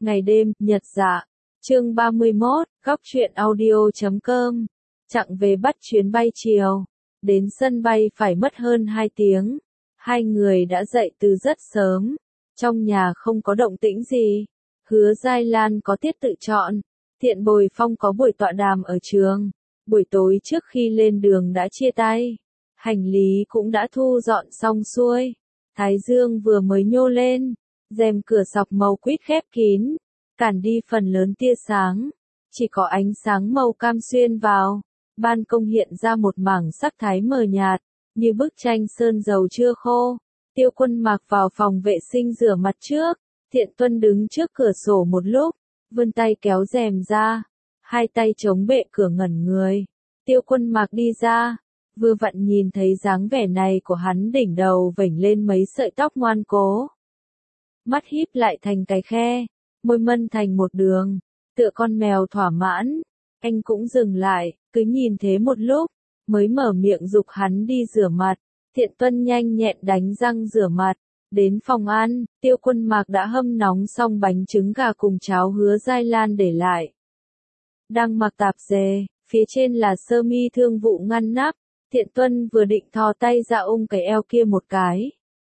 Ngày đêm, nhật dạ. Chương 31, góc truyện audio.com. Chặng về bắt chuyến bay chiều. Đến sân bay phải mất hơn 2 tiếng. Hai người đã dậy từ rất sớm. Trong nhà không có động tĩnh gì. Hứa Giai Lan có tiết tự chọn. Thiện Bồi Phong có buổi tọa đàm ở trường. Buổi tối trước khi lên đường đã chia tay. Hành lý cũng đã thu dọn xong xuôi. Thái dương vừa mới nhô lên. Rèm cửa sọc màu quýt khép kín, cản đi phần lớn tia sáng. Chỉ có ánh sáng màu cam xuyên vào. Ban công hiện ra một mảng sắc thái mờ nhạt, như bức tranh sơn dầu chưa khô. Tiêu Quân Mạc vào phòng vệ sinh rửa mặt trước. Thiện Tuân đứng trước cửa sổ một lúc, vươn tay kéo rèm ra. Hai tay chống bệ cửa ngẩn người. Tiêu Quân Mạc đi ra. Vừa vặn nhìn thấy dáng vẻ này của hắn, đỉnh đầu vểnh lên mấy sợi tóc ngoan cố. Mắt híp lại thành cái khe, môi mân thành một đường, tựa con mèo thỏa mãn. Anh cũng dừng lại, cứ nhìn thế một lúc, mới mở miệng giục hắn đi rửa mặt. Thiện Tuân nhanh nhẹn đánh răng rửa mặt, đến phòng ăn, Tiêu Quân Mạc đã hâm nóng xong bánh trứng gà cùng cháo Hứa Giai Lan để lại. Đang mặc tạp dề, phía trên là sơ mi thương vụ ngăn nắp. Thiện Tuân vừa định thò tay ra ôm cái eo kia một cái.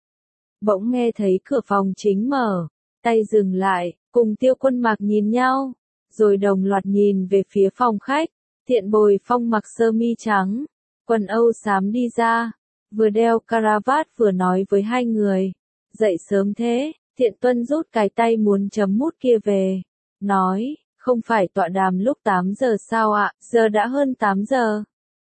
Bỗng nghe thấy cửa phòng chính mở, tay dừng lại, cùng Tiêu Quân Mạc nhìn nhau, rồi đồng loạt nhìn về phía phòng khách. Thiện Bồi Phong mặc sơ mi trắng, quần âu xám đi ra, vừa đeo caravat vừa nói với hai người. Dậy sớm thế, Thiện Tuân rút cái tay muốn chấm mút kia về, nói, không phải tọa đàm lúc 8 giờ sao ạ, giờ đã hơn 8 giờ.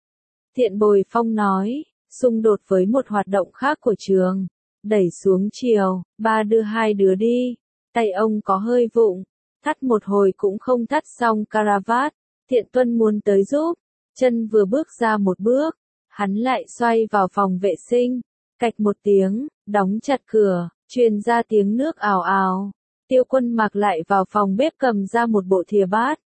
Thiện Bồi Phong nói, xung đột với một hoạt động khác của trường. Đẩy xuống chiều, ba đưa hai đứa đi. Tay ông có hơi vụng, thắt một hồi cũng không thắt xong caravat. Thiện Tuân muốn tới giúp, chân vừa bước ra một bước, hắn lại xoay vào phòng vệ sinh. Cạch một tiếng, đóng chặt cửa, truyền ra tiếng nước ào ào. Tiêu Quân Mạc lại vào phòng bếp cầm ra một bộ thìa bát.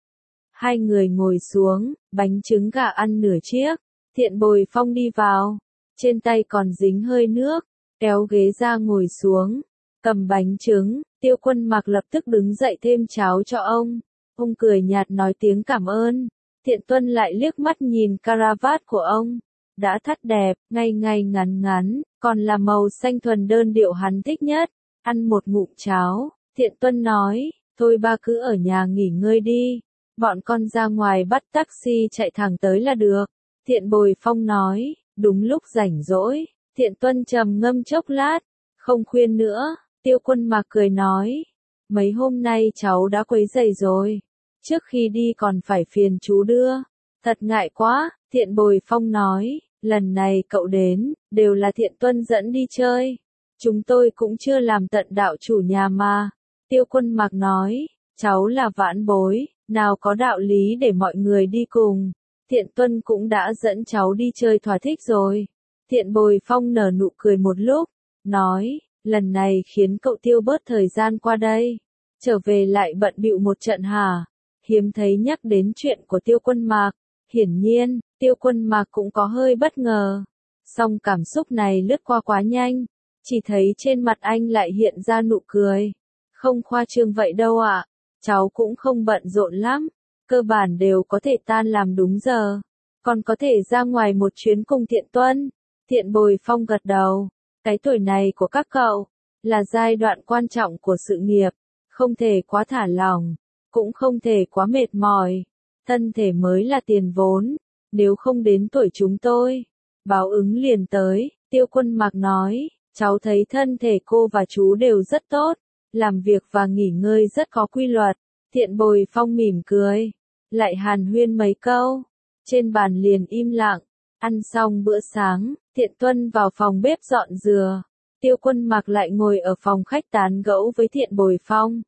Hai người ngồi xuống, bánh trứng gà ăn nửa chiếc. Thiện Bồi Phong đi vào, trên tay còn dính hơi nước, kéo ghế ra ngồi xuống, cầm bánh trứng. Tiêu Quân Mạc lập tức đứng dậy thêm cháo cho ông. Ông cười nhạt nói tiếng cảm ơn. Thiện Tuân lại liếc mắt nhìn caravat của ông, đã thắt đẹp, ngay ngay ngắn ngắn, còn là màu xanh thuần đơn điệu hắn thích nhất. Ăn một ngụm cháo, Thiện Tuân nói, thôi ba cứ ở nhà nghỉ ngơi đi, bọn con ra ngoài bắt taxi chạy thẳng tới là được. Thiện Bồi Phong nói, đúng lúc rảnh rỗi. Thiện Tuân trầm ngâm chốc lát, không khuyên nữa. Tiêu Quân Mạc cười nói, mấy hôm nay cháu đã quấy rầy rồi, trước khi đi còn phải phiền chú đưa, thật ngại quá. Thiện Bồi Phong nói, lần này cậu đến, đều là Thiện Tuân dẫn đi chơi, chúng tôi cũng chưa làm tận đạo chủ nhà mà. Tiêu Quân Mạc nói, cháu là vãn bối, nào có đạo lý để mọi người đi cùng. Thiện Tuân cũng đã dẫn cháu đi chơi thỏa thích rồi. Thiện Bồi Phong nở nụ cười một lúc, nói, lần này khiến cậu Tiêu bớt thời gian qua đây, trở về lại bận bịu một trận hả? Hiếm thấy nhắc đến chuyện của Tiêu Quân Mạc. Hiển nhiên, Tiêu Quân Mạc cũng có hơi bất ngờ. Song cảm xúc này lướt qua quá nhanh, chỉ thấy trên mặt anh lại hiện ra nụ cười. Không khoa trương vậy đâu ạ, cháu cũng không bận rộn lắm, cơ bản đều có thể tan làm đúng giờ, còn có thể ra ngoài một chuyến cùng Thiện Tuân. Thiện Bồi Phong gật đầu, cái tuổi này của các cậu, là giai đoạn quan trọng của sự nghiệp, không thể quá thả lỏng, cũng không thể quá mệt mỏi, thân thể mới là tiền vốn, nếu không đến tuổi chúng tôi, báo ứng liền tới. Tiêu Quân Mạc nói, cháu thấy thân thể cô và chú đều rất tốt, làm việc và nghỉ ngơi rất có quy luật. Thiện Bồi Phong mỉm cười, lại hàn huyên mấy câu, trên bàn liền im lặng. Ăn xong bữa sáng, Thiện Tuân vào phòng bếp dọn dừa. Tiêu Quân Mạc lại ngồi ở phòng khách tán gẫu với Thiện Bồi Phong.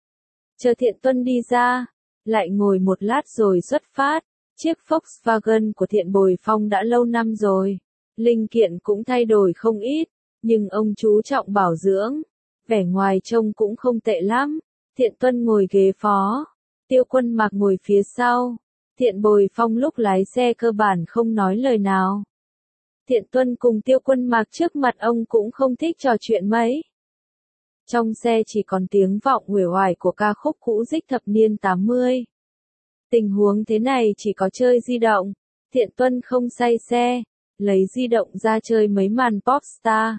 Chờ Thiện Tuân đi ra, lại ngồi một lát rồi xuất phát. Chiếc Volkswagen của Thiện Bồi Phong đã lâu năm rồi, linh kiện cũng thay đổi không ít, nhưng ông chú trọng bảo dưỡng, vẻ ngoài trông cũng không tệ lắm. Thiện Tuân ngồi ghế phó, Tiêu Quân Mạc ngồi phía sau. Thiện Bồi Phong lúc lái xe cơ bản không nói lời nào. Thiện Tuân cùng Tiêu Quân Mạc trước mặt ông cũng không thích trò chuyện mấy. Trong xe chỉ còn tiếng vọng uể oải của ca khúc cũ dích thập niên 80. Tình huống thế này chỉ có chơi di động. Thiện Tuân không say xe, lấy di động ra chơi mấy màn Popstar.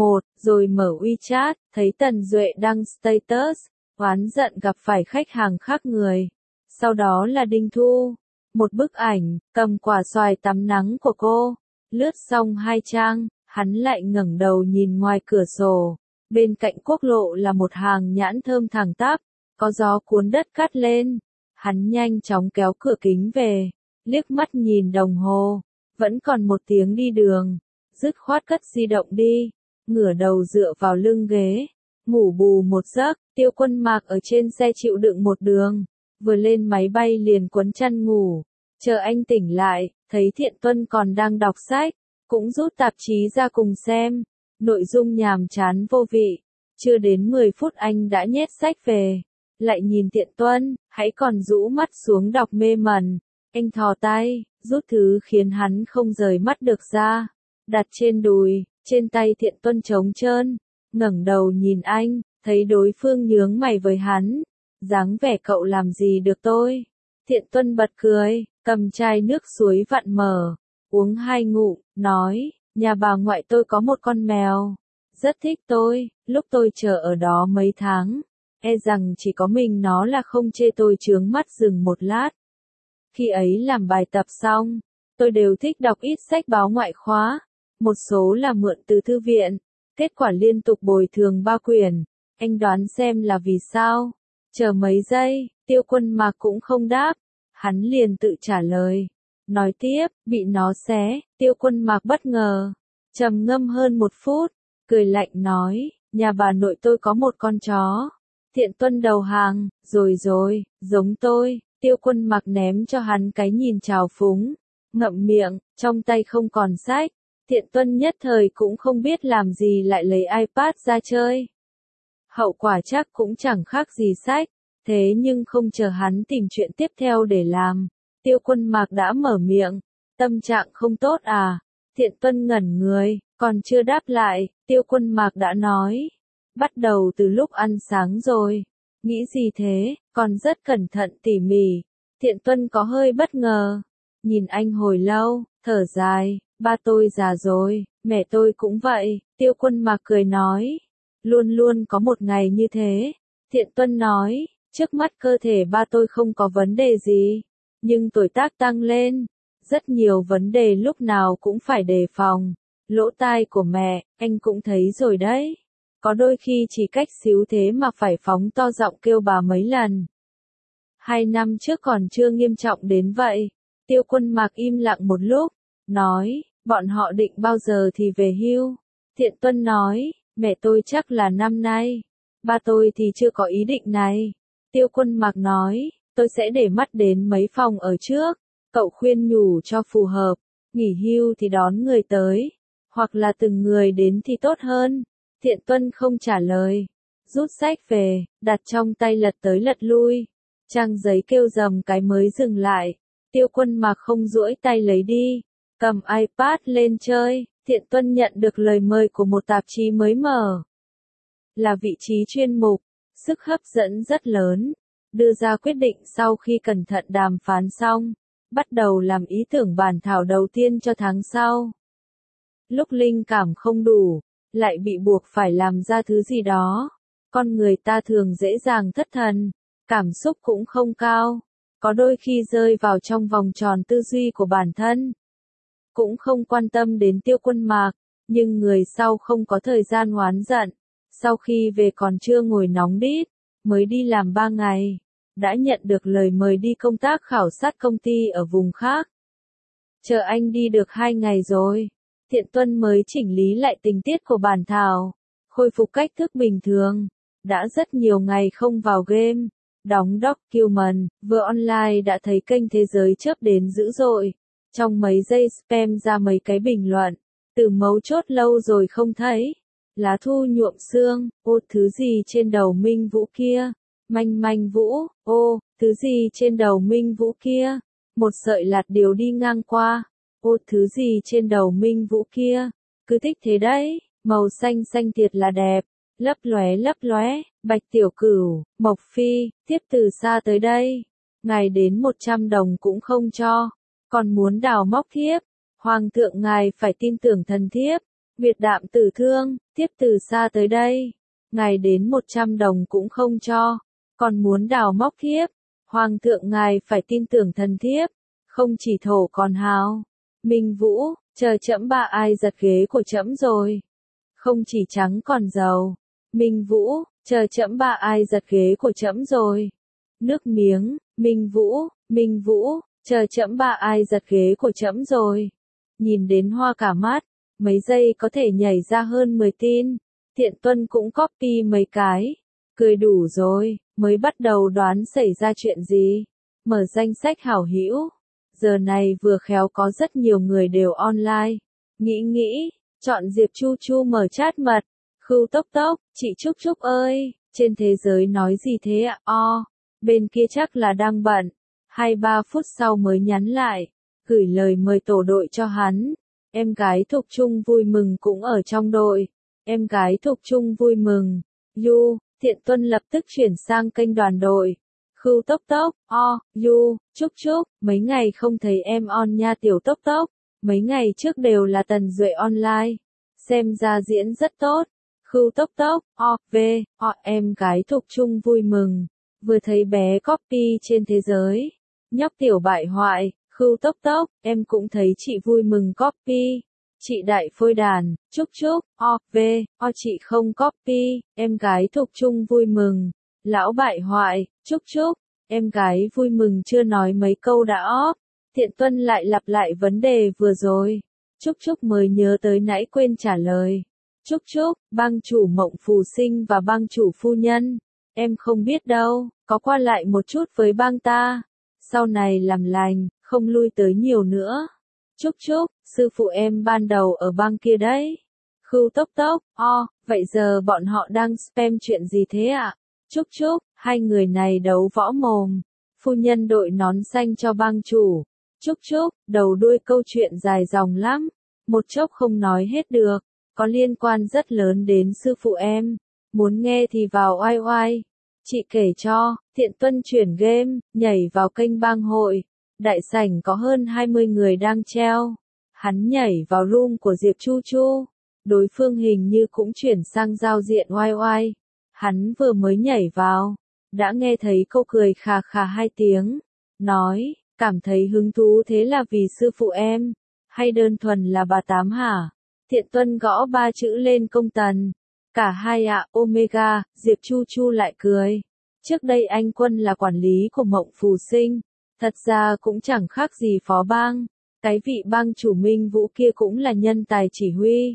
Rồi mở WeChat, thấy Tần Duệ đăng status, oán giận gặp phải khách hàng khác người. Sau đó là Đinh Thu, một bức ảnh, cầm quả xoài tắm nắng của cô. Lướt xong 2 trang, hắn lại ngẩng đầu nhìn ngoài cửa sổ. Bên cạnh quốc lộ là một hàng nhãn thơm thẳng tắp, có gió cuốn đất cắt lên. Hắn nhanh chóng kéo cửa kính về, liếc mắt nhìn đồng hồ, vẫn còn 1 tiếng đi đường. Dứt khoát cất di động đi, ngửa đầu dựa vào lưng ghế, ngủ bù một giấc. Tiêu Quân Mạc ở trên xe chịu đựng một đường, vừa lên máy bay liền quấn chăn ngủ. Chờ anh tỉnh lại, thấy Thiện Tuân còn đang đọc sách, cũng rút tạp chí ra cùng xem. Nội dung nhàm chán vô vị, chưa đến 10 phút anh đã nhét sách về. Lại nhìn Thiện Tuân, hãy còn rũ mắt xuống đọc mê mẩn. Anh thò tay, rút thứ khiến hắn không rời mắt được ra, đặt trên đùi. Trên tay Thiện Tuân trống trơn, ngẩng đầu nhìn anh, thấy đối phương nhướng mày với hắn. Dáng vẻ cậu làm gì được tôi? Thiện Tuân bật cười, cầm chai nước suối vặn mở, uống 2 ngụm, nói, nhà bà ngoại tôi có một con mèo, rất thích tôi, lúc tôi chờ ở đó mấy tháng, e rằng chỉ có mình nó là không chê tôi chướng mắt dừng một lát. Khi ấy làm bài tập xong, tôi đều thích đọc ít sách báo ngoại khóa, một số là mượn từ thư viện, kết quả liên tục bồi thường 3 quyển, anh đoán xem là vì sao? Chờ mấy giây, Tiêu Quân Mạc cũng không đáp, hắn liền tự trả lời. Nói tiếp, bị nó xé. Tiêu Quân Mạc bất ngờ, trầm ngâm hơn 1 phút, cười lạnh nói, nhà bà nội tôi có một con chó. Thiện Tuân đầu hàng, rồi, giống tôi. Tiêu Quân Mạc ném cho hắn cái nhìn trào phúng, ngậm miệng, trong tay không còn sách. Thiện Tuân nhất thời cũng không biết làm gì lại lấy iPad ra chơi. Hậu quả chắc cũng chẳng khác gì sách, thế nhưng không chờ hắn tìm chuyện tiếp theo để làm. Tiêu Quân Mạc đã mở miệng, tâm trạng không tốt à? Thiện Tuân ngẩn người, còn chưa đáp lại, Tiêu Quân Mạc đã nói. Bắt đầu từ lúc ăn sáng rồi. Nghĩ gì thế, còn rất cẩn thận tỉ mỉ. Thiện Tuân có hơi bất ngờ, nhìn anh hồi lâu, thở dài, ba tôi già rồi, mẹ tôi cũng vậy. Tiêu Quân Mạc cười nói, luôn luôn có một ngày như thế. Thiện Tuân nói, trước mắt cơ thể ba tôi không có vấn đề gì, nhưng tuổi tác tăng lên, rất nhiều vấn đề lúc nào cũng phải đề phòng. Lỗ tai của mẹ, anh cũng thấy rồi đấy. Có đôi khi chỉ cách xíu thế mà phải phóng to giọng kêu bà mấy lần. 2 năm trước còn chưa nghiêm trọng đến vậy. Tiêu Quân Mạc im lặng một lúc, nói, bọn họ định bao giờ thì về hưu? Thiện Tuân nói, mẹ tôi chắc là năm nay. Ba tôi thì chưa có ý định này. Tiêu Quân Mạc nói, tôi sẽ để mắt đến mấy phòng ở trước. Cậu khuyên nhủ cho phù hợp. Nghỉ hưu thì đón người tới, hoặc là từng người đến thì tốt hơn. Thiện Tuân không trả lời, rút sách về, đặt trong tay lật tới lật lui. Trang giấy kêu rầm cái mới dừng lại. Tiêu Quân Mạc không duỗi tay lấy đi, cầm iPad lên chơi. Thiện Tuân nhận được lời mời của một tạp chí mới mở, là vị trí chuyên mục, sức hấp dẫn rất lớn. Đưa ra quyết định sau khi cẩn thận đàm phán xong, bắt đầu làm ý tưởng bản thảo đầu tiên cho tháng sau. Lúc linh cảm không đủ, lại bị buộc phải làm ra thứ gì đó. Con người ta thường dễ dàng thất thần, cảm xúc cũng không cao, có đôi khi rơi vào trong vòng tròn tư duy của bản thân. Cũng không quan tâm đến Tiêu Quân Mạc, nhưng người sau không có thời gian oán giận. Sau khi về còn chưa ngồi nóng đít, mới đi làm 3 ngày, đã nhận được lời mời đi công tác khảo sát công ty ở vùng khác. Chờ anh đi được 2 ngày rồi, Thiện Tuân mới chỉnh lý lại tình tiết của bản thảo, khôi phục cách thức bình thường. Đã rất nhiều ngày không vào game, đóng document, vừa online đã thấy kênh Thế Giới chớp đến dữ dội. Trong mấy giây spam ra mấy cái bình luận, từ mấu chốt lâu rồi không thấy. Lá thu nhuộm xương, ô thứ gì trên đầu Minh Vũ kia, manh Vũ, ô, thứ gì trên đầu Minh Vũ kia, một sợi lạt điều đi ngang qua, ô thứ gì trên đầu Minh Vũ kia, cứ thích thế đấy, màu xanh xanh thiệt là đẹp, lấp lóe, Bạch Tiểu Cửu, Mộc Phi, tiếp từ xa tới đây. Ngài đến 100 đồng cũng không cho, còn muốn đào móc thiếp. Hoàng thượng ngài phải tin tưởng thần thiếp. Việt Đạm Tử Thương, tiếp từ xa tới đây. Ngài đến 100 đồng cũng không cho, còn muốn đào móc thiếp. Hoàng thượng ngài phải tin tưởng thần thiếp, không chỉ thổ còn hào. Minh Vũ, chờ trẫm ba ai giật ghế của trẫm rồi. Không chỉ trắng còn giàu. Minh Vũ, chờ trẫm ba ai giật ghế của trẫm rồi. Nước miếng, Minh Vũ, chờ trẫm ba ai giật ghế của trẫm rồi. Nhìn đến hoa cả mắt, mấy giây có thể nhảy ra hơn 10 tin. Tiện Tuân cũng copy mấy cái. Cười đủ rồi, mới bắt đầu đoán xảy ra chuyện gì. Mở danh sách hảo hữu. Giờ này vừa khéo có rất nhiều người đều online. Nghĩ, chọn Diệp Chu Chu mở chat mật. Khưu Tốc Tốc, chị Trúc Trúc ơi, trên thế giới nói gì thế ạ? Bên kia chắc là đang bận. 2-3 phút sau mới nhắn lại, gửi lời mời tổ đội cho hắn. Em gái Thục Trung vui mừng cũng ở trong đội. Em gái Thục Trung vui mừng. Thiện Tuân lập tức chuyển sang kênh đoàn đội. Khưu Tốc Tốc, Trúc Trúc, mấy ngày không thấy em on nha Tiểu Tốc Tốc. Mấy ngày trước đều là Tần Duệ online. Xem ra diễn rất tốt. Khưu Tốc Tốc, em gái Thục Trung vui mừng. Vừa thấy bé copy trên thế giới. Nhóc tiểu bại hoại, Khưu Tốc Tốc, em cũng thấy chị vui mừng copy. Chị đại phôi đàn, Trúc Trúc, chị không copy, em gái Thục Trung vui mừng. Lão bại hoại, Trúc Trúc, em gái vui mừng chưa nói mấy câu đã off. Thiện Tuân lại lặp lại vấn đề vừa rồi. Trúc Trúc mới nhớ tới nãy quên trả lời. Trúc Trúc, bang chủ Mộng Phù Sinh và bang chủ phu nhân. Em không biết đâu, có qua lại một chút với bang ta. Sau này làm lành, không lui tới nhiều nữa. Trúc Trúc, sư phụ em ban đầu ở bang kia đấy. Khưu Tốc Tốc, vậy giờ bọn họ đang spam chuyện gì thế ạ? Trúc Trúc, hai người này đấu võ mồm. Phu nhân đội nón xanh cho bang chủ. Trúc Trúc, đầu đuôi câu chuyện dài dòng lắm. Một chốc không nói hết được. Có liên quan rất lớn đến sư phụ em. Muốn nghe thì vào oai oai. Chị kể cho, Thiện Tuân chuyển game, nhảy vào kênh bang hội. Đại sảnh có hơn 20 người đang treo. Hắn nhảy vào room của Diệp Chu Chu. Đối phương hình như cũng chuyển sang giao diện oai oai. Hắn vừa mới nhảy vào, đã nghe thấy câu cười khà khà 2 tiếng. Nói, cảm thấy hứng thú thế là vì sư phụ em. Hay đơn thuần là bà Tám hả? Thiện Tuân gõ 3 chữ lên công tần. Cả hai ạ, Omega, Diệp Chu Chu lại cười. Trước đây anh Quân là quản lý của Mộng Phù Sinh. Thật ra cũng chẳng khác gì phó bang. Cái vị bang chủ Minh Vũ kia cũng là nhân tài chỉ huy.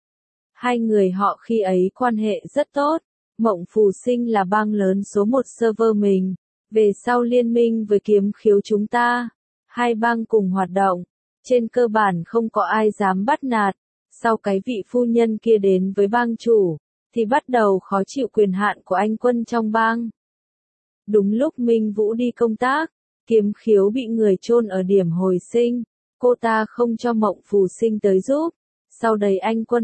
Hai người họ khi ấy quan hệ rất tốt. Mộng Phù Sinh là bang lớn số 1 server mình. Về sau liên minh với Kiếm Khiếu chúng ta. Hai bang cùng hoạt động. Trên cơ bản không có ai dám bắt nạt. Sau cái vị phu nhân kia đến với bang chủ, thì bắt đầu khó chịu quyền hạn của anh Quân trong bang. Đúng lúc Minh Vũ đi công tác, Kiếm Khiếu bị người chôn ở điểm hồi sinh. Cô ta không cho Mộng Phù Sinh tới giúp. Sau đấy anh Quân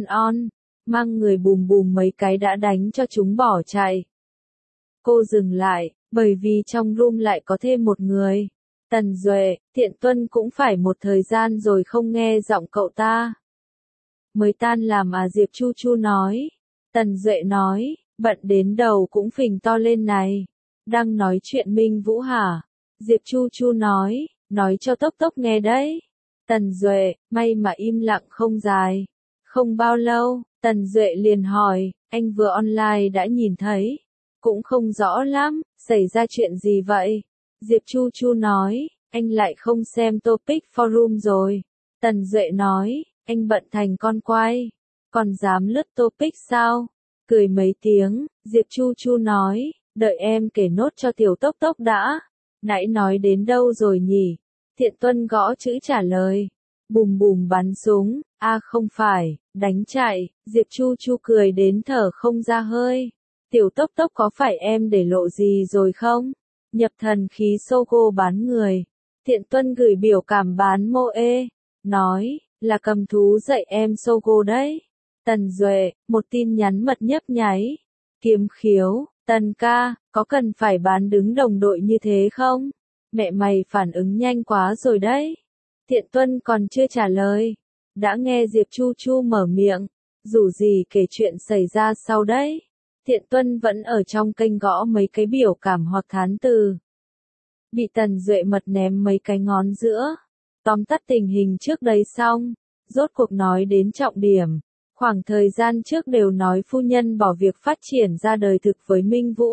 mang người bùm bùm mấy cái đã đánh cho chúng bỏ chạy. Cô dừng lại, bởi vì trong room lại có thêm một người. Tần Duệ, Thiện Tuân cũng phải một thời gian rồi không nghe giọng cậu ta. Mới tan làm à, Diệp Chu Chu nói. Tần Duệ nói, bận đến đầu cũng phình to lên này. Đang nói chuyện Minh Vũ hả? Diệp Chu Chu nói cho Tốc Tốc nghe đấy. Tần Duệ, may mà im lặng không dài. Không bao lâu, Tần Duệ liền hỏi, anh vừa online đã nhìn thấy. Cũng không rõ lắm, xảy ra chuyện gì vậy? Diệp Chu Chu nói, anh lại không xem topic forum rồi. Tần Duệ nói, anh bận thành con quay. Còn dám lướt topic sao? Cười mấy tiếng, Diệp Chu Chu nói, đợi em kể nốt cho Tiểu Tốc Tốc đã. Nãy nói đến đâu rồi nhỉ? Thiện Tuân gõ chữ trả lời. Bùm bùm bắn súng, không phải, đánh chạy. Diệp Chu Chu cười đến thở không ra hơi. Tiểu Tốc Tốc có phải em để lộ gì rồi không? Nhập thần khí Sogo bán người. Thiện Tuân gửi biểu cảm bán Moe. Nói, là cầm thú dạy em Sogo đấy. Tần Duệ, một tin nhắn mật nhấp nháy. Kiếm Khiếu, Tần ca, có cần phải bán đứng đồng đội như thế không? Mẹ mày phản ứng nhanh quá rồi đấy. Thiện Tuân còn chưa trả lời. Đã nghe Diệp Chu Chu mở miệng. Dù gì kể chuyện xảy ra sau đấy. Thiện Tuân vẫn ở trong kênh gõ mấy cái biểu cảm hoặc thán từ. Bị Tần Duệ mật ném mấy cái ngón giữa. Tóm tắt tình hình trước đây xong. Rốt cuộc nói đến trọng điểm. Khoảng thời gian trước đều nói phu nhân bỏ việc phát triển ra đời thực với Minh Vũ.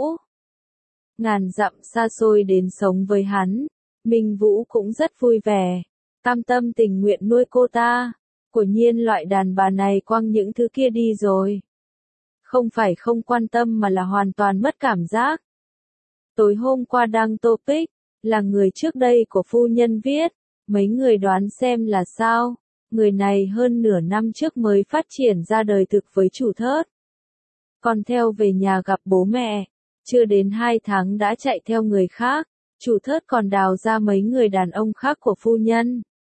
Ngàn dặm xa xôi đến sống với hắn. Minh Vũ cũng rất vui vẻ. Cam tâm tình nguyện nuôi cô ta. Quả nhiên loại đàn bà này quăng những thứ kia đi rồi. Không phải không quan tâm mà là hoàn toàn mất cảm giác. Tối hôm qua đăng topic, là người trước đây của phu nhân viết. Mấy người đoán xem là sao? Người này hơn nửa năm trước mới phát triển ra đời thực với chủ thớt. Còn theo về nhà gặp bố mẹ, chưa đến 2 tháng đã chạy theo người khác, chủ thớt còn đào ra mấy người đàn ông khác của phu nhân.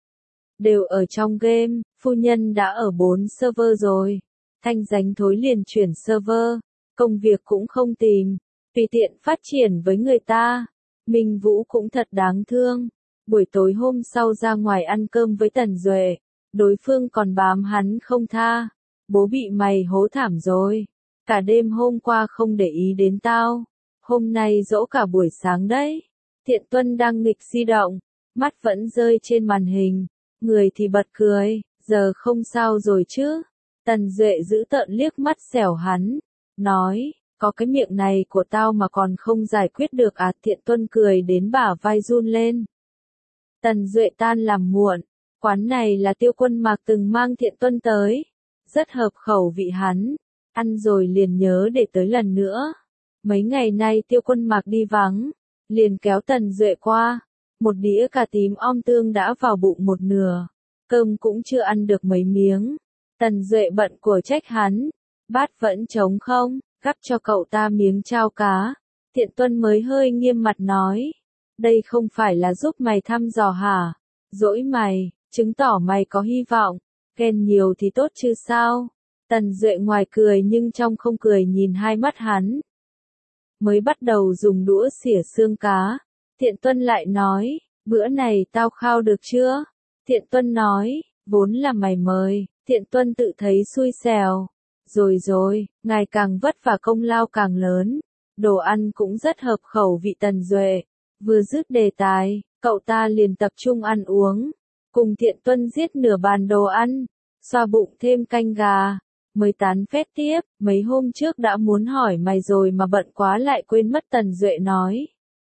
Đều ở trong game, phu nhân đã ở 4 server rồi. Thanh danh thối liền chuyển server, công việc cũng không tìm, tùy tiện phát triển với người ta. Minh Vũ cũng thật đáng thương. Buổi tối hôm sau ra ngoài ăn cơm với Tần Duệ, đối phương còn bám hắn không tha. Bố bị mày hố thảm rồi. Cả đêm hôm qua không để ý đến tao. Hôm nay dỗ cả buổi sáng đấy. Thiện Tuân đang nghịch di động, mắt vẫn rơi trên màn hình. Người thì bật cười, giờ không sao rồi chứ. Tần Duệ giữ tợn liếc mắt xẻo hắn. Nói, có cái miệng này của tao mà còn không giải quyết được à? Thiện Tuân cười đến bả vai run lên. Tần Duệ tan làm muộn. Quán này là Tiêu Quân Mạc từng mang Thiện Tuân tới. Rất hợp khẩu vị hắn. Ăn rồi liền nhớ để tới lần nữa. Mấy ngày nay Tiêu Quân Mạc đi vắng. Liền kéo Tần Duệ qua. Một đĩa cà tím om tương đã vào bụng một nửa. Cơm cũng chưa ăn được mấy miếng. Tần Duệ bận của trách hắn. Bát vẫn trống không, gắp cho cậu ta miếng chao cá. Thiện Tuân mới hơi nghiêm mặt nói. Đây không phải là giúp mày thăm dò hả? Dỗi mày, chứng tỏ mày có hy vọng. Ghen nhiều thì tốt chứ sao? Tần Duệ ngoài cười nhưng trong không cười nhìn hai mắt hắn. Mới bắt đầu dùng đũa xỉa xương cá. Thiện Tuân lại nói, bữa này tao khao được chưa? Thiện Tuân nói, vốn là mày mời. Thiện Tuân tự thấy xui xẻo. Rồi, ngày càng vất vả công lao càng lớn. Đồ ăn cũng rất hợp khẩu vị Tần Duệ. Vừa dứt đề tài, cậu ta liền tập trung ăn uống. Cùng Thiện Tuân giết nửa bàn đồ ăn. Xoa bụng thêm canh gà. Mới tán phét tiếp, mấy hôm trước đã muốn hỏi mày rồi mà bận quá lại quên mất. Tần Duệ nói.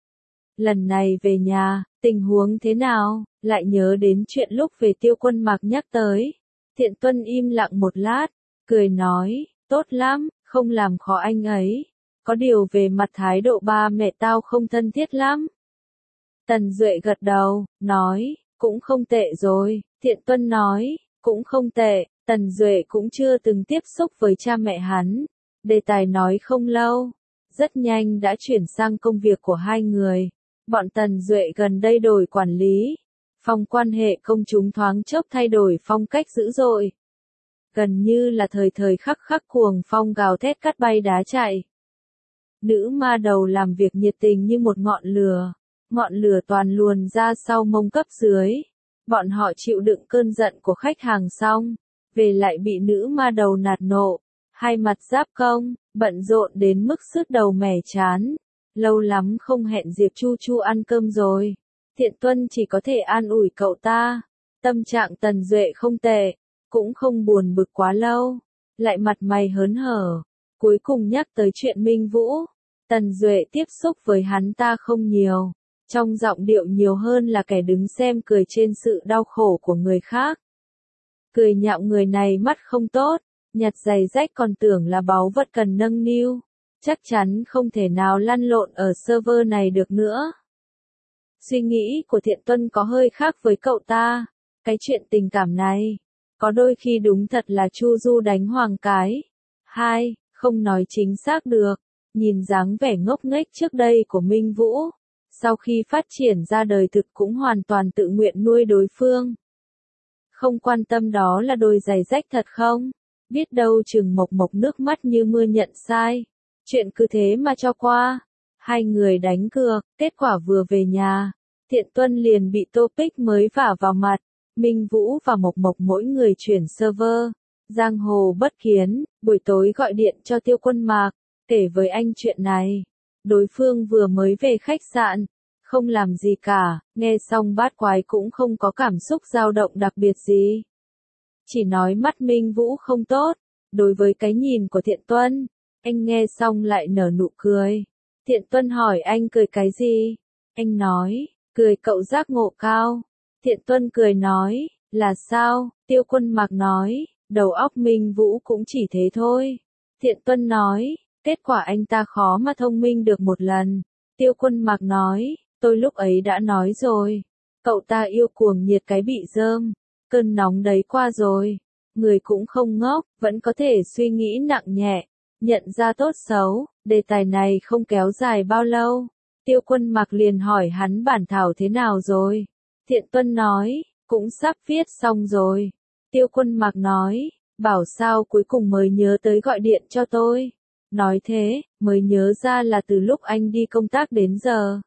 Lần này về nhà, tình huống thế nào? Lại nhớ đến chuyện lúc về Tiêu Quân Mạc nhắc tới. Thiện Tuân im lặng một lát, cười nói, tốt lắm, không làm khó anh ấy. Có điều về mặt thái độ ba mẹ tao không thân thiết lắm. Tần Duệ gật đầu, nói, cũng không tệ rồi. Thiện Tuân nói, cũng không tệ. Tần Duệ cũng chưa từng tiếp xúc với cha mẹ hắn. Đề tài nói không lâu, rất nhanh đã chuyển sang công việc của hai người. Bọn Tần Duệ gần đây đổi quản lý. Phong quan hệ công chúng thoáng chốc thay đổi phong cách dữ dội. Gần như là thời thời khắc khắc cuồng phong gào thét cắt bay đá chạy. Nữ ma đầu làm việc nhiệt tình như một ngọn lửa toàn luồn ra sau mông cấp dưới. Bọn họ chịu đựng cơn giận của khách hàng xong, về lại bị nữ ma đầu nạt nộ, hai mặt giáp công, bận rộn đến mức sứt đầu mẻ chán. Lâu lắm không hẹn Diệp Chu Chu ăn cơm rồi. Thiện Tuân chỉ có thể an ủi cậu ta. Tâm trạng Tần Duệ không tệ, cũng không buồn bực quá lâu, lại mặt mày hớn hở. Cuối cùng nhắc tới chuyện Minh Vũ. Tần Duệ tiếp xúc với hắn ta không nhiều, trong giọng điệu nhiều hơn là kẻ đứng xem cười trên sự đau khổ của người khác. Cười nhạo người này mắt không tốt, nhặt giày rách còn tưởng là báu vật cần nâng niu. Chắc chắn không thể nào lăn lộn ở server này được nữa. Suy nghĩ của Thiện Tuân có hơi khác với cậu ta. Cái chuyện tình cảm này, có đôi khi đúng thật là chu du đánh hoàng cái. Không nói chính xác được. Nhìn dáng vẻ ngốc nghếch trước đây của Minh Vũ, sau khi phát triển ra đời thực cũng hoàn toàn tự nguyện nuôi đối phương. Không quan tâm đó là đôi giày rách thật không? Biết đâu chừng mộc mộc nước mắt như mưa nhận sai. Chuyện cứ thế mà cho qua. Hai người đánh cược, kết quả vừa về nhà, Thiện Tuân liền bị topic mới vả vào mặt. Minh Vũ và Mộc Mộc mỗi người chuyển server. Giang hồ bất kiến, buổi tối gọi điện cho Tiêu Quân Mạc, kể với anh chuyện này. Đối phương vừa mới về khách sạn, không làm gì cả, nghe xong bát quái cũng không có cảm xúc dao động đặc biệt gì. Chỉ nói mắt Minh Vũ không tốt, đối với cái nhìn của Thiện Tuân, anh nghe xong lại nở nụ cười. Thiện Tuân hỏi anh cười cái gì? Anh nói, cười cậu giác ngộ cao. Thiện Tuân cười nói, là sao? Tiêu Quân Mạc nói, đầu óc Minh Vũ cũng chỉ thế thôi. Thiện Tuân nói, kết quả anh ta khó mà thông minh được một lần. Tiêu Quân Mạc nói, tôi lúc ấy đã nói rồi. Cậu ta yêu cuồng nhiệt cái bị rơm. Cơn nóng đấy qua rồi. Người cũng không ngốc, vẫn có thể suy nghĩ nặng nhẹ, nhận ra tốt xấu. Đề tài này không kéo dài bao lâu. Tiêu Quân Mạc liền hỏi hắn bản thảo thế nào rồi. Thiện Tuân nói, cũng sắp viết xong rồi. Tiêu Quân Mạc nói, bảo sao cuối cùng mới nhớ tới gọi điện cho tôi. Nói thế, mới nhớ ra là từ lúc anh đi công tác đến giờ.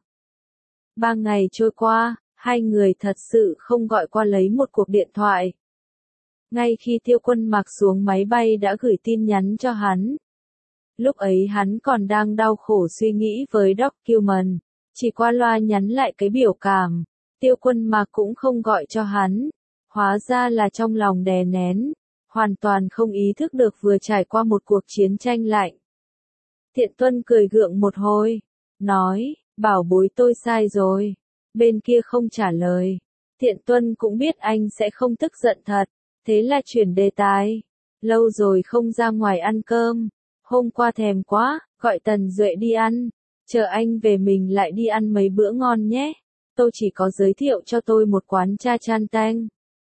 3 ngày trôi qua, hai người thật sự không gọi qua lấy một cuộc điện thoại. Ngay khi Tiêu Quân Mạc xuống máy bay đã gửi tin nhắn cho hắn. Lúc ấy hắn còn đang đau khổ suy nghĩ với document, chỉ qua loa nhắn lại cái biểu cảm. Tiêu Quân Mạc cũng không gọi cho hắn, hóa ra là trong lòng đè nén, hoàn toàn không ý thức được vừa trải qua một cuộc chiến tranh lạnh. Thiện Tuân cười gượng một hồi, nói, bảo bối tôi sai rồi. Bên kia không trả lời. Thiện Tuân cũng biết anh sẽ không tức giận thật, thế là chuyển đề tài. Lâu rồi không ra ngoài ăn cơm, hôm qua thèm quá, gọi Tần Duệ đi ăn, chờ anh về mình lại đi ăn mấy bữa ngon nhé. Tôi chỉ có giới thiệu cho tôi một quán cha chan tanh.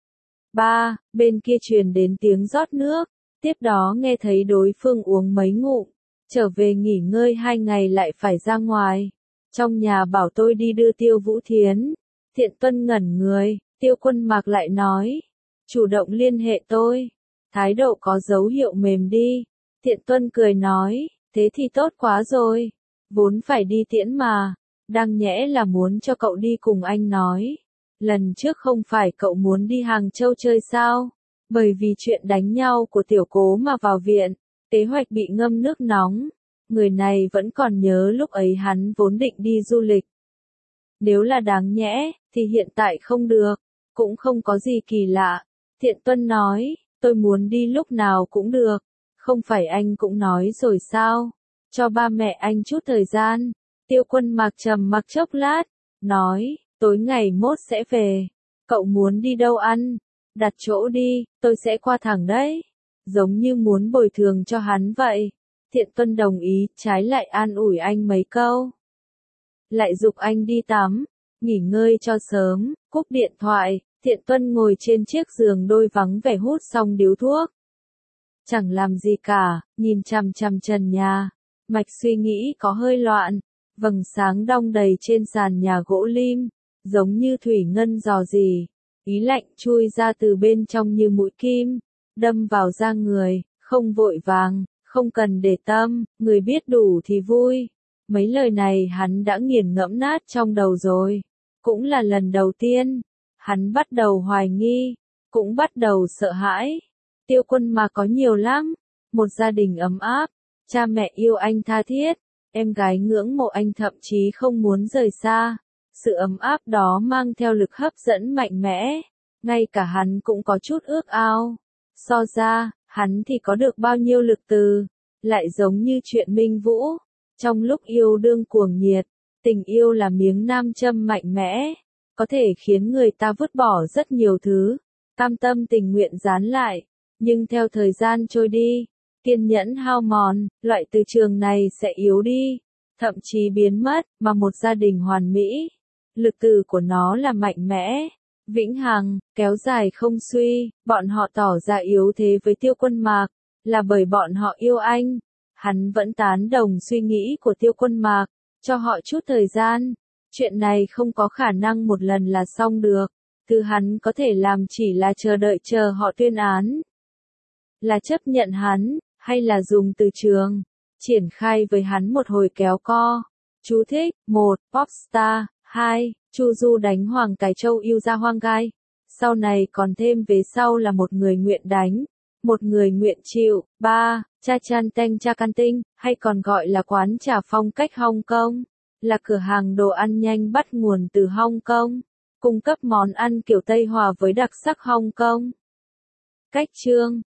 Bên kia truyền đến tiếng rót nước, tiếp đó nghe thấy đối phương uống mấy ngụm, trở về nghỉ ngơi 2 ngày lại phải ra ngoài. Trong nhà bảo tôi đi đưa Tiêu Vũ Thiến. Thiện Tuân ngẩn người, Tiêu Quân Mạc lại nói, chủ động liên hệ tôi. Thái độ có dấu hiệu mềm đi. Thiện Tuân cười nói, thế thì tốt quá rồi. Vốn phải đi tiễn mà. Đang nhẽ là muốn cho cậu đi cùng anh nói. Lần trước không phải cậu muốn đi Hàng Châu chơi sao? Bởi vì chuyện đánh nhau của Tiểu Cố mà vào viện, kế hoạch bị ngâm nước nóng. Người này vẫn còn nhớ lúc ấy hắn vốn định đi du lịch. Nếu là đáng nhẽ, thì hiện tại không được, cũng không có gì kỳ lạ. Thiện Tuân nói, tôi muốn đi lúc nào cũng được, không phải anh cũng nói rồi sao? Cho ba mẹ anh chút thời gian. Tiêu Quân Mạc trầm mặc chốc lát, nói, tối ngày mốt sẽ về. Cậu muốn đi đâu ăn? Đặt chỗ đi, tôi sẽ qua thẳng đấy. Giống như muốn bồi thường cho hắn vậy. Thiện Tuân đồng ý, trái lại an ủi anh mấy câu. Lại giục anh đi tắm, nghỉ ngơi cho sớm, cúp điện thoại, Thiện Tuân ngồi trên chiếc giường đôi vắng vẻ hút xong điếu thuốc. Chẳng làm gì cả, nhìn chằm chằm trần nhà, mạch suy nghĩ có hơi loạn, vầng sáng đong đầy trên sàn nhà gỗ lim, giống như thủy ngân rò rỉ, ý lạnh chui ra từ bên trong như mũi kim, đâm vào da người, không vội vàng. Không cần để tâm, người biết đủ thì vui. Mấy lời này hắn đã nghiền ngẫm nát trong đầu rồi. Cũng là lần đầu tiên. Hắn bắt đầu hoài nghi. Cũng bắt đầu sợ hãi. Tiêu Quân mà có nhiều lắm. Một gia đình ấm áp. Cha mẹ yêu anh tha thiết. Em gái ngưỡng mộ anh thậm chí không muốn rời xa. Sự ấm áp đó mang theo lực hấp dẫn mạnh mẽ. Ngay cả hắn cũng có chút ước ao. So ra, hắn thì có được bao nhiêu lực từ. Lại giống như chuyện Minh Vũ. Trong lúc yêu đương cuồng nhiệt, tình yêu là miếng nam châm mạnh mẽ. Có thể khiến người ta vứt bỏ rất nhiều thứ. Cam tâm tình nguyện dán lại. Nhưng theo thời gian trôi đi, kiên nhẫn hao mòn, loại từ trường này sẽ yếu đi. Thậm chí biến mất, mà một gia đình hoàn mỹ. Lực từ của nó là mạnh mẽ. Vĩnh hằng, kéo dài không suy, bọn họ tỏ ra yếu thế với Tiêu Quân Mạc, là bởi bọn họ yêu anh. Hắn vẫn tán đồng suy nghĩ của Tiêu Quân Mạc, cho họ chút thời gian. Chuyện này không có khả năng một lần là xong được. Thứ hắn có thể làm chỉ là chờ đợi chờ họ tuyên án. Là chấp nhận hắn, hay là dùng từ trường. triển khai với hắn một hồi kéo co. Chú thích: 1. Popstar. 2. Chu Du đánh Hoàng Cái Châu yêu ra hoang gai. Sau này còn thêm về sau là một người nguyện đánh, một người nguyện chịu. 3. Cha Chan Teng Cha Can Tinh, hay còn gọi là quán trà phong cách Hong Kong, là cửa hàng đồ ăn nhanh bắt nguồn từ Hong Kong, cung cấp món ăn kiểu Tây hòa với đặc sắc Hong Kong. Cách chương